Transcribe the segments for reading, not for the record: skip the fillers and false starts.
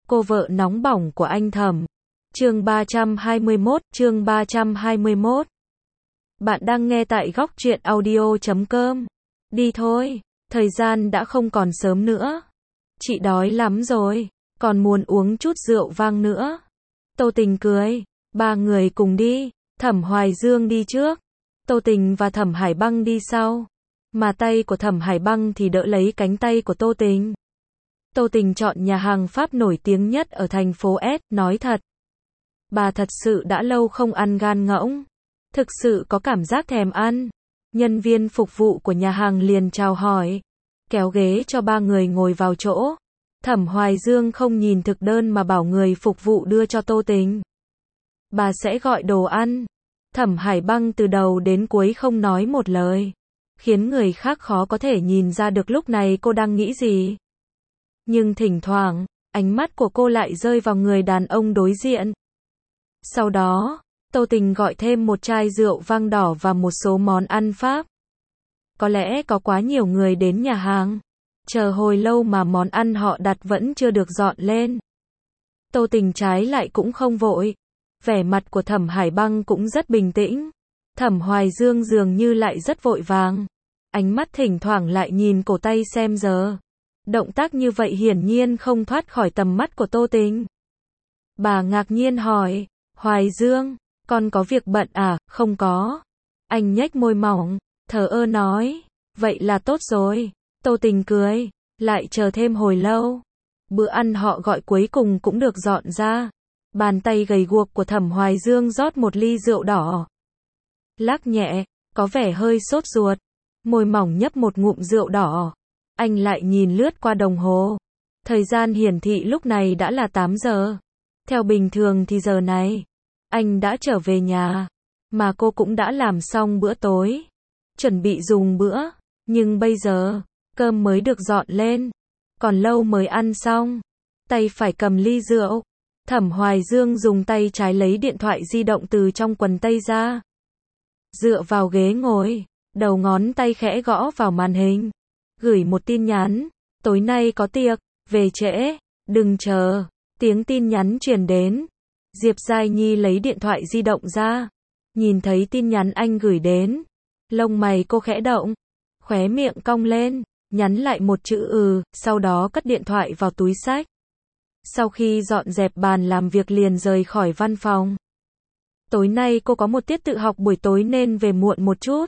Cô vợ nóng bỏng của anh Thẩm. Chương 321. Bạn đang nghe tại góc truyện audio.com. Đi thôi, thời gian đã không còn sớm nữa. Chị đói lắm rồi, còn muốn uống chút rượu vang nữa. Tô Tình cười, ba người cùng đi, Thẩm Hoài Dương đi trước, Tô Tình và Thẩm Hải Băng đi sau. Mà tay của Thẩm Hải Băng thì đỡ lấy cánh tay của Tô Tình. Tô Tình chọn nhà hàng Pháp nổi tiếng nhất ở thành phố S, nói thật. Bà thật sự đã lâu không ăn gan ngỗng. Thực sự có cảm giác thèm ăn. Nhân viên phục vụ của nhà hàng liền chào hỏi. Kéo ghế cho ba người ngồi vào chỗ. Thẩm Hoài Dương không nhìn thực đơn mà bảo người phục vụ đưa cho Tô Tình. Bà sẽ gọi đồ ăn. Thẩm Hải Băng từ đầu đến cuối không nói một lời. Khiến người khác khó có thể nhìn ra được lúc này cô đang nghĩ gì. Nhưng thỉnh thoảng, ánh mắt của cô lại rơi vào người đàn ông đối diện. Sau đó, Tô Tình gọi thêm một chai rượu vang đỏ và một số món ăn Pháp. Có lẽ có quá nhiều người đến nhà hàng. Chờ hồi lâu mà món ăn họ đặt vẫn chưa được dọn lên. Tô Tình trái lại cũng không vội. Vẻ mặt của Thẩm Hải Băng cũng rất bình tĩnh. Thẩm Hoài Dương dường như lại rất vội vàng. Ánh mắt thỉnh thoảng lại nhìn cổ tay xem giờ. Động tác như vậy hiển nhiên không thoát khỏi tầm mắt của Tô Tình. Bà ngạc nhiên hỏi, Hoài Dương, con có việc bận à? Không có. Anh nhếch môi mỏng, thờ ơ nói, vậy là tốt rồi. Tô Tình cười, lại chờ thêm hồi lâu. Bữa ăn họ gọi cuối cùng cũng được dọn ra. Bàn tay gầy guộc của Thẩm Hoài Dương rót một ly rượu đỏ. Lắc nhẹ, có vẻ hơi sốt ruột. Môi mỏng nhấp một ngụm rượu đỏ. Anh lại nhìn lướt qua đồng hồ. Thời gian hiển thị lúc này đã là 8 giờ. Theo bình thường thì giờ này, anh đã trở về nhà. Mà cô cũng đã làm xong bữa tối. Chuẩn bị dùng bữa. Nhưng bây giờ, cơm mới được dọn lên. Còn lâu mới ăn xong. Tay phải cầm ly rượu. Thẩm Hoài Dương dùng tay trái lấy điện thoại di động từ trong quần tây ra. Dựa vào ghế ngồi. Đầu ngón tay khẽ gõ vào màn hình. Gửi một tin nhắn. Tối nay có tiệc. Về trễ. Đừng chờ. Tiếng tin nhắn truyền đến. Diệp Giai Nhi lấy điện thoại di động ra. Nhìn thấy tin nhắn anh gửi đến. Lông mày cô khẽ động. Khóe miệng cong lên. Nhắn lại một chữ sau đó cất điện thoại vào túi xách. Sau khi dọn dẹp bàn làm việc liền rời khỏi văn phòng. Tối nay cô có một tiết tự học buổi tối nên về muộn một chút.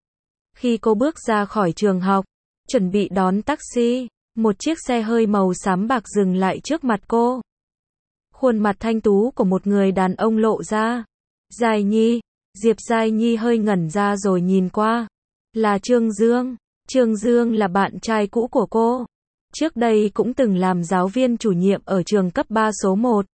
Khi cô bước ra khỏi trường học, chuẩn bị đón taxi, một chiếc xe hơi màu xám bạc dừng lại trước mặt cô. Khuôn mặt thanh tú của một người đàn ông lộ ra. Giai Nhi, Diệp Giai Nhi hơi ngẩn ra rồi nhìn qua. Là Trương Dương. Trương Dương là bạn trai cũ của cô. Trước đây cũng từng làm giáo viên chủ nhiệm ở trường cấp 3 số 1.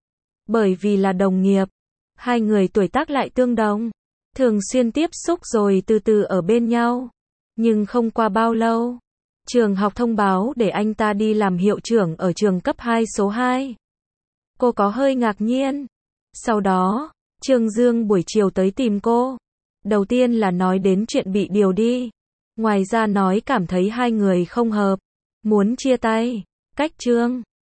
Bởi vì là đồng nghiệp, hai người tuổi tác lại tương đồng. Thường xuyên tiếp xúc rồi từ từ ở bên nhau. Nhưng không qua bao lâu, trường học thông báo để anh ta đi làm hiệu trưởng ở trường cấp 2 số 2. Cô có hơi ngạc nhiên. Sau đó, Trương Dương buổi chiều tới tìm cô. Đầu tiên là nói đến chuyện bị điều đi. Ngoài ra nói cảm thấy hai người không hợp. Muốn chia tay. Cách Trương